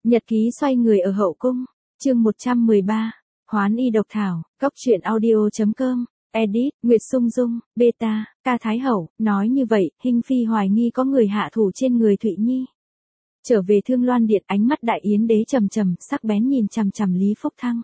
Nhật ký xoay người ở hậu cung, chương 113, Hoán y độc thảo, góc truyện audio.com, edit, Nguyệt Sung Dung, beta, ca Thái Hậu, nói như vậy, Hinh Phi hoài nghi có người hạ thủ trên người Thụy Nhi. Trở về Thương Loan Điện, ánh mắt Đại Yến Đế trầm trầm, sắc bén nhìn chằm chằm Lý Phúc Thăng.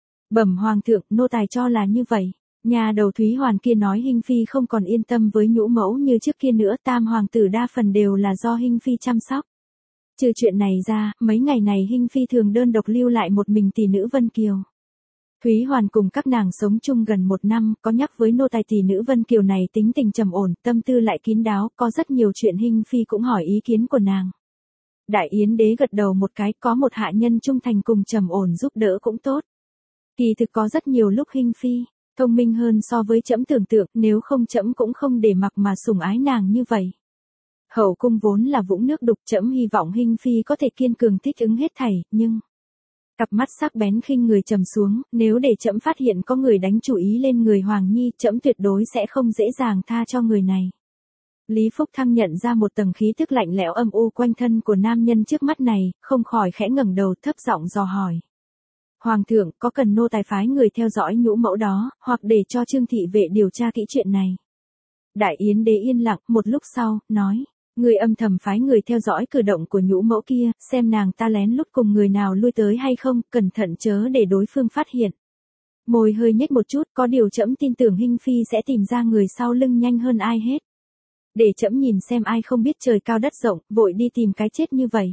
Bẩm Hoàng thượng, nô tài cho là như vậy. Nhà đầu Thúy Hoàn kia nói Hinh Phi không còn yên tâm với nhũ mẫu như trước kia nữa, tam hoàng tử đa phần đều là do Hinh Phi chăm sóc. Trừ chuyện này ra, mấy ngày này Hinh Phi thường đơn độc lưu lại một mình tỷ nữ Vân Kiều. Thúy Hoàn cùng các nàng sống chung gần 1 năm, có nhắc với nô tài tỷ nữ Vân Kiều này tính tình trầm ổn, tâm tư lại kín đáo, có rất nhiều chuyện Hinh Phi cũng hỏi ý kiến của nàng. Đại Yến Đế gật đầu một cái, có một hạ nhân trung thành cùng trầm ổn giúp đỡ cũng tốt. Kỳ thực có rất nhiều lúc Hinh Phi thông minh hơn so với trẫm tưởng tượng, nếu không trẫm cũng không để mặc mà sủng ái nàng như vậy. Hậu cung vốn là vũng nước đục, trẫm hy vọng Hinh Phi có thể kiên cường thích ứng hết thảy, nhưng cặp mắt sắc bén khinh người trầm xuống, nếu để trẫm phát hiện có người đánh chủ ý lên người Hoàng Nhi, trẫm tuyệt đối sẽ không dễ dàng tha cho người này. Lý Phúc Thăng nhận ra một tầng khí tức lạnh lẽo âm u quanh thân của nam nhân trước mắt này, không khỏi khẽ ngẩng đầu thấp giọng dò hỏi. Hoàng thượng, có cần nô tài phái người theo dõi nhũ mẫu đó, hoặc để cho Trương thị vệ điều tra kỹ chuyện này? Đại Yến Đế yên lặng, một lúc sau, nói, người âm thầm phái người theo dõi cử động của nhũ mẫu kia, xem nàng ta lén lút cùng người nào lui tới hay không, cẩn thận chớ để đối phương phát hiện. Môi hơi nhếch một chút, có điều trẫm tin tưởng Hinh Phi sẽ tìm ra người sau lưng nhanh hơn ai hết. Để trẫm nhìn xem ai không biết trời cao đất rộng, vội đi tìm cái chết như vậy.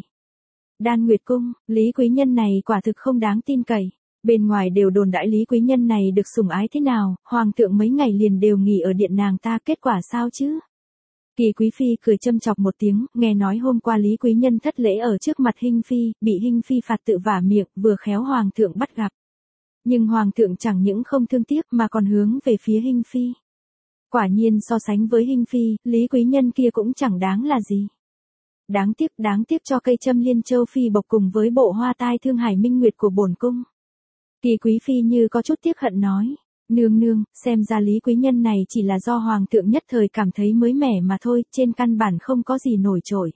Đan Nguyệt Cung, Lý Quý Nhân này quả thực không đáng tin cậy. Bên ngoài đều đồn đãi Lý Quý Nhân này được sủng ái thế nào, Hoàng thượng mấy ngày liền đều nghỉ ở điện nàng ta, kết quả sao chứ? Kỳ Quý Phi cười châm chọc một tiếng, nghe nói hôm qua Lý Quý Nhân thất lễ ở trước mặt Hinh Phi, bị Hinh Phi phạt tự vả miệng, vừa khéo Hoàng thượng bắt gặp. Nhưng Hoàng thượng chẳng những không thương tiếc mà còn hướng về phía Hinh Phi. Quả nhiên so sánh với Hinh Phi, Lý Quý Nhân kia cũng chẳng đáng là gì. Đáng tiếc cho cây châm Liên Châu Phi bộc cùng với bộ hoa tai Thương Hải Minh Nguyệt của bổn cung. Kỳ Quý Phi như có chút tiếc hận nói, nương nương, xem ra Lý Quý Nhân này chỉ là do Hoàng thượng nhất thời cảm thấy mới mẻ mà thôi, trên căn bản không có gì nổi trội.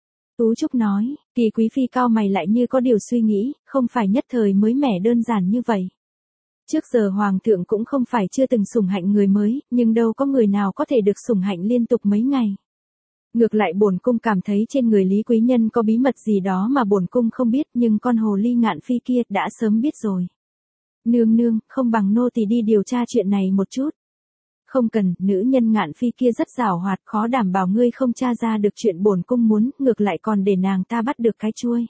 Tú Trúc nói, Kỳ Quý Phi cao mày lại như có điều suy nghĩ, không phải nhất thời mới mẻ đơn giản như vậy. Trước giờ Hoàng thượng cũng không phải chưa từng sủng hạnh người mới, nhưng đâu có người nào có thể được sủng hạnh liên tục mấy ngày. Ngược lại bổn cung cảm thấy trên người Lý Quý Nhân có bí mật gì đó mà bổn cung không biết, nhưng con hồ ly Ngạn Phi kia đã sớm biết rồi. Nương nương, không bằng nô tỳ đi điều tra chuyện này một chút. Không cần, nữ nhân Ngạn Phi kia rất giảo hoạt, khó đảm bảo ngươi không tra ra được chuyện bổn cung muốn, ngược lại còn để nàng ta bắt được cái chuôi.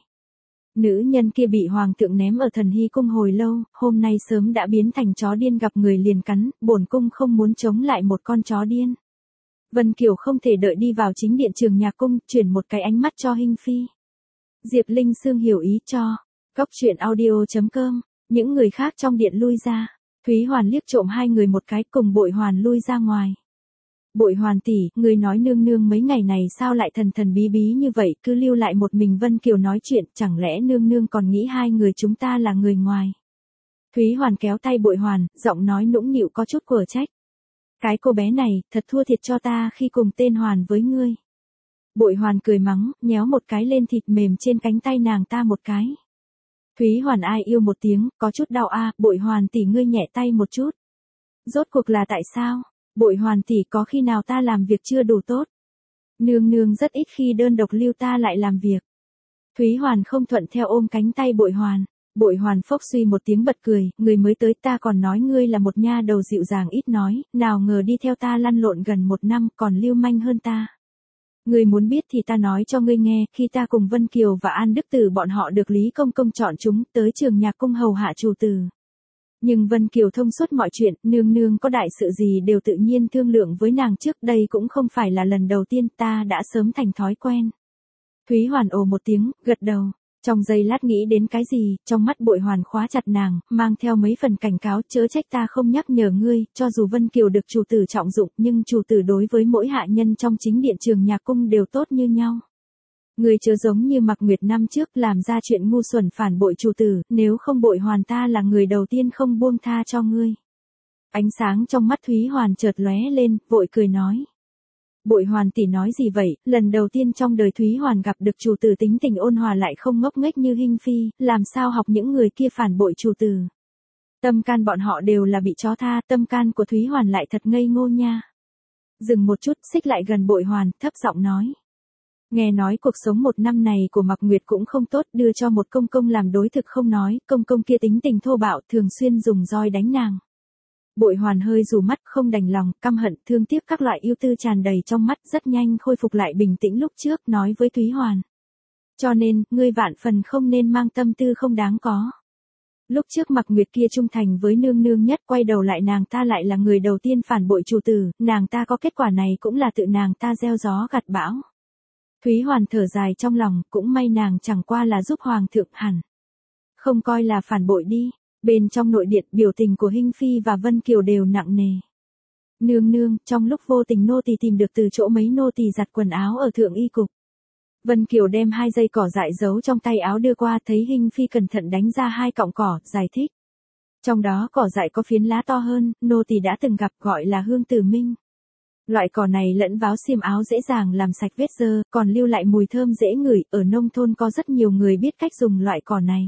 Nữ nhân kia bị Hoàng thượng ném ở Thần Hy cung hồi lâu, hôm nay sớm đã biến thành chó điên gặp người liền cắn, bổn cung không muốn chống lại một con chó điên. Vân Kiều không thể đợi đi vào chính điện Trường Nhạc cung, chuyển một cái ánh mắt cho Hinh Phi. Diệp Linh Sương hiểu ý cho. Góc truyện audio.com, những người khác trong điện lui ra. Thúy Hoàn liếc trộm hai người một cái, cùng Bội Hoàn lui ra ngoài. Bội Hoàn tỷ, người nói nương nương mấy ngày này sao lại thần thần bí bí như vậy, cứ lưu lại một mình Vân Kiều nói chuyện, chẳng lẽ nương nương còn nghĩ hai người chúng ta là người ngoài? Thúy Hoàn kéo tay Bội Hoàn, giọng nói nũng nịu có chút quở trách. Cái cô bé này, thật thua thiệt cho ta khi cùng tên Hoàn với ngươi. Bội Hoàn cười mắng, nhéo một cái lên thịt mềm trên cánh tay nàng ta một cái. Thúy Hoàn ai yêu một tiếng, có chút đau a, Bội Hoàn tỷ ngươi nhẹ tay một chút. Rốt cuộc là tại sao? Bội Hoàn tỷ có khi nào ta làm việc chưa đủ tốt? Nương nương rất ít khi đơn độc lưu ta lại làm việc. Thúy Hoàn không thuận theo ôm cánh tay Bội Hoàn. Bội Hoàn phốc suy một tiếng bật cười, người mới tới ta còn nói ngươi là một nha đầu dịu dàng ít nói, nào ngờ đi theo ta lăn lộn gần 1 năm còn lưu manh hơn ta. Ngươi muốn biết thì ta nói cho ngươi nghe, khi ta cùng Vân Kiều và An Đức Tử bọn họ được Lý Công Công chọn chúng tới Trường Nhạc cung hầu hạ chủ tử. Nhưng Vân Kiều thông suốt mọi chuyện, nương nương có đại sự gì đều tự nhiên thương lượng với nàng trước, đây cũng không phải là lần đầu tiên, ta đã sớm thành thói quen. Thúy Hoàn ồ một tiếng, gật đầu. Trong giây lát nghĩ đến cái gì, trong mắt Bội Hoàn khóa chặt nàng, mang theo mấy phần cảnh cáo, chớ trách ta không nhắc nhở ngươi, cho dù Vân Kiều được chủ tử trọng dụng, nhưng chủ tử đối với mỗi hạ nhân trong chính điện Trường Nhạc cung đều tốt như nhau. Ngươi chớ giống như Mạc Nguyệt năm trước làm ra chuyện ngu xuẩn phản bội chủ tử, nếu không Bội Hoàn ta là người đầu tiên không buông tha cho ngươi. Ánh sáng trong mắt Thúy Hoàn chợt lóe lên, vội cười nói. Bội Hoàn tỷ nói gì vậy, lần đầu tiên trong đời Thúy Hoàn gặp được chủ tử tính tình ôn hòa lại không ngốc nghếch như Hinh Phi, làm sao học những người kia phản bội chủ tử. Tâm can bọn họ đều là bị chó tha, tâm can của Thúy Hoàn lại thật ngây ngô nha. Dừng một chút, xích lại gần Bội Hoàn, thấp giọng nói. Nghe nói cuộc sống một năm này của Mạc Nguyệt cũng không tốt, đưa cho một công công làm đối thực không nói, công công kia tính tình thô bạo, thường xuyên dùng roi đánh nàng. Bội Hoàn hơi rủ mắt, không đành lòng, căm hận, thương tiếc các loại yêu tư tràn đầy trong mắt, rất nhanh khôi phục lại bình tĩnh lúc trước, nói với Thúy Hoàn. Cho nên, ngươi vạn phần không nên mang tâm tư không đáng có. Lúc trước Mạc Nguyệt kia trung thành với nương nương nhất, quay đầu lại nàng ta lại là người đầu tiên phản bội chủ tử, nàng ta có kết quả này cũng là tự nàng ta gieo gió gặt bão. Thúy Hoàn thở dài trong lòng, cũng may nàng chẳng qua là giúp hoàng thượng hẳn. Không coi là phản bội đi. Bên trong nội điện, biểu tình của Hinh Phi và Vân Kiều đều nặng nề. Nương nương, trong lúc vô tình nô tỳ tìm được từ chỗ mấy nô tỳ giặt quần áo ở thượng y cục. Vân Kiều đem 2 dây cỏ dại giấu trong tay áo đưa qua, thấy Hinh Phi cẩn thận đánh ra 2 cọng cỏ, giải thích. Trong đó cỏ dại có phiến lá to hơn, nô tỳ đã từng gặp, gọi là hương tử minh. Loại cỏ này lẫn vào xiêm áo dễ dàng làm sạch vết dơ, còn lưu lại mùi thơm dễ ngửi, ở nông thôn có rất nhiều người biết cách dùng loại cỏ này.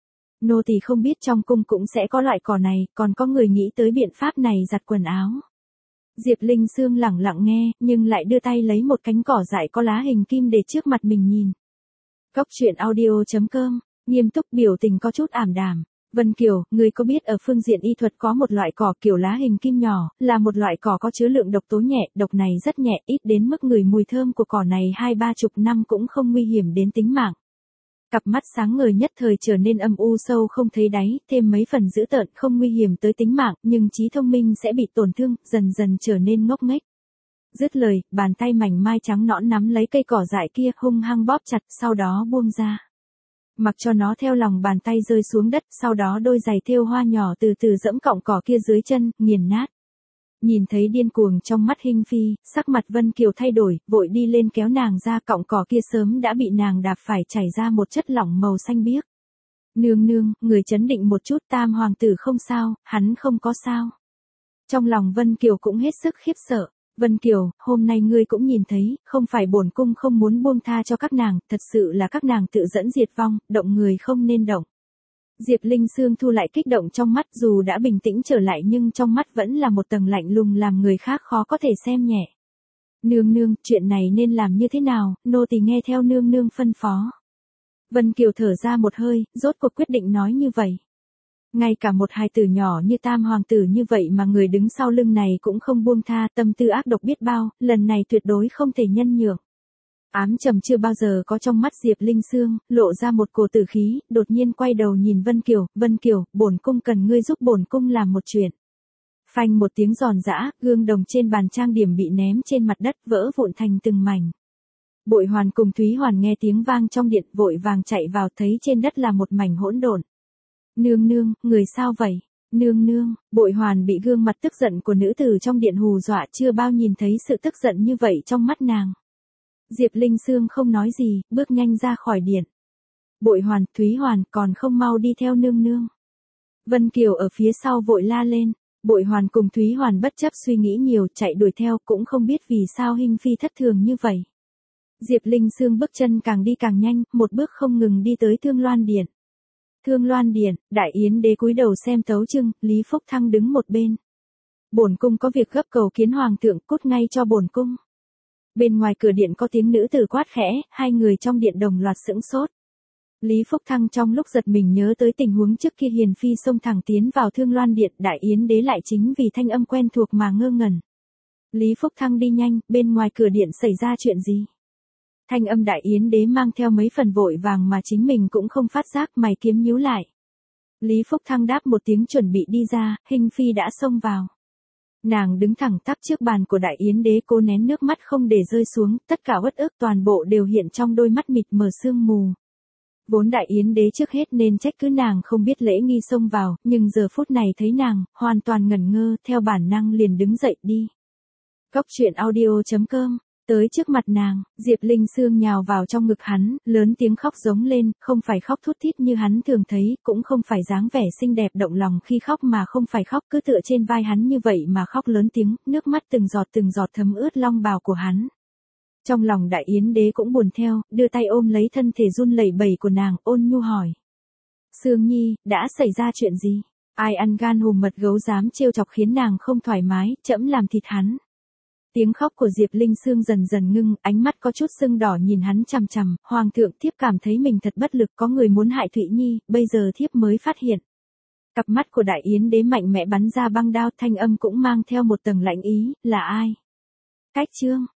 Nô tỳ không biết trong cung cũng sẽ có loại cỏ này, còn có người nghĩ tới biện pháp này giặt quần áo. Diệp Linh Sương lẳng lặng nghe, nhưng lại đưa tay lấy một cánh cỏ dại có lá hình kim để trước mặt mình nhìn. Cóc truyện audio.com, nghiêm túc biểu tình có chút ảm đạm. Vân Kiều, người có biết ở phương diện y thuật có một loại cỏ kiểu lá hình kim nhỏ, là một loại cỏ có chứa lượng độc tố nhẹ, độc này rất nhẹ, ít đến mức ngửi mùi thơm của cỏ này 20-30 năm cũng không nguy hiểm đến tính mạng. Cặp mắt sáng ngời nhất thời trở nên âm u sâu không thấy đáy, thêm mấy phần dữ tợn không nguy hiểm tới tính mạng, nhưng trí thông minh sẽ bị tổn thương, dần dần trở nên ngốc nghếch. Dứt lời, bàn tay mảnh mai trắng nõn nắm lấy cây cỏ dại kia hung hăng bóp chặt, sau đó buông ra. Mặc cho nó theo lòng bàn tay rơi xuống đất, sau đó đôi giày thêu hoa nhỏ từ từ dẫm cọng cỏ kia dưới chân, nghiền nát. Nhìn thấy điên cuồng trong mắt Hinh Phi, sắc mặt Vân Kiều thay đổi, vội đi lên kéo nàng ra, cọng cỏ kia sớm đã bị nàng đạp phải chảy ra một chất lỏng màu xanh biếc. Nương nương, người chấn định một chút, Tam hoàng tử không sao, hắn không có sao. Trong lòng Vân Kiều cũng hết sức khiếp sợ. Vân Kiều, hôm nay ngươi cũng nhìn thấy, không phải bổn cung không muốn buông tha cho các nàng, thật sự là các nàng tự dẫn diệt vong, động người không nên động. Diệp Linh Sương thu lại kích động trong mắt, dù đã bình tĩnh trở lại nhưng trong mắt vẫn là một tầng lạnh lùng làm người khác khó có thể xem nhẹ. Nương nương, chuyện này nên làm như thế nào, nô tỳ nghe theo nương nương phân phó. Vân Kiều thở ra một hơi, rốt cuộc quyết định nói như vậy. Ngay cả một hài tử nhỏ như Tam hoàng tử như vậy mà người đứng sau lưng này cũng không buông tha, tâm tư ác độc biết bao, lần này tuyệt đối không thể nhân nhượng. Ám trầm chưa bao giờ có trong mắt Diệp Linh Sương, lộ ra một cổ tử khí, đột nhiên quay đầu nhìn Vân Kiều, bổn cung cần ngươi giúp bổn cung làm một chuyện. Phanh một tiếng giòn giã, gương đồng trên bàn trang điểm bị ném trên mặt đất, vỡ vụn thành từng mảnh. Bội Hoàn cùng Thúy Hoàn nghe tiếng vang trong điện, vội vàng chạy vào, thấy trên đất là một mảnh hỗn độn. Nương nương, người sao vậy? Nương nương, Bội Hoàn bị gương mặt tức giận của nữ tử trong điện hù dọa, chưa bao nhìn thấy sự tức giận như vậy trong mắt nàng. Diệp Linh Sương không nói gì, bước nhanh ra khỏi điện. Bội Hoàn, Thúy Hoàn, còn không mau đi theo nương nương. Vân Kiều ở phía sau vội la lên. Bội Hoàn cùng Thúy Hoàn bất chấp suy nghĩ nhiều, chạy đuổi theo, cũng không biết vì sao Hinh Phi thất thường như vậy. Diệp Linh Sương bước chân càng đi càng nhanh, một bước không ngừng đi tới Thương Loan Điện. Thương Loan Điện, Đại Yến đế cúi đầu xem tấu chương, Lý Phúc Thăng đứng một bên. Bổn cung có việc gấp cầu kiến hoàng thượng, cút ngay cho bổn cung. Bên ngoài cửa điện có tiếng nữ tử quát khẽ, hai người trong điện đồng loạt sững sốt. Lý Phúc Thăng trong lúc giật mình nhớ tới tình huống trước kia Hiền Phi xông thẳng tiến vào Thương Loan Điện, Đại Yến đế lại chính vì thanh âm quen thuộc mà ngơ ngẩn. Lý Phúc Thăng đi nhanh, bên ngoài cửa điện xảy ra chuyện gì? Thanh âm Đại Yến đế mang theo mấy phần vội vàng mà chính mình cũng không phát giác, mày kiếm nhíu lại. Lý Phúc Thăng đáp một tiếng chuẩn bị đi ra, Hinh Phi đã xông vào. Nàng đứng thẳng tắp trước bàn của Đại Yến đế, cố nén nước mắt không để rơi xuống, tất cả uất ức toàn bộ đều hiện trong đôi mắt mịt mờ sương mù. Vốn Đại Yến đế trước hết nên trách cứ nàng không biết lễ nghi xông vào, nhưng giờ phút này thấy nàng, hoàn toàn ngẩn ngơ, theo bản năng liền đứng dậy đi. Cóc truyện audio.com Tới trước mặt nàng, Diệp Linh Sương nhào vào trong ngực hắn, lớn tiếng khóc giống lên, không phải khóc thút thít như hắn thường thấy, cũng không phải dáng vẻ xinh đẹp động lòng khi khóc mà không phải khóc cứ tựa trên vai hắn như vậy mà khóc lớn tiếng, nước mắt từng giọt thấm ướt long bào của hắn. Trong lòng Đại Yến Đế cũng buồn theo, đưa tay ôm lấy thân thể run lẩy bẩy của nàng, ôn nhu hỏi. Sương Nhi, đã xảy ra chuyện gì? Ai ăn gan hùm mật gấu dám trêu chọc khiến nàng không thoải mái, trẫm làm thịt hắn. Tiếng khóc của Diệp Linh Sương dần dần ngưng, ánh mắt có chút sưng đỏ nhìn hắn chằm chằm, hoàng thượng thiếp cảm thấy mình thật bất lực, có người muốn hại Thụy Nhi, bây giờ thiếp mới phát hiện. Cặp mắt của Đại Yến Đế mạnh mẽ bắn ra băng đao, thanh âm cũng mang theo một tầng lạnh ý, là ai? Cách Trương,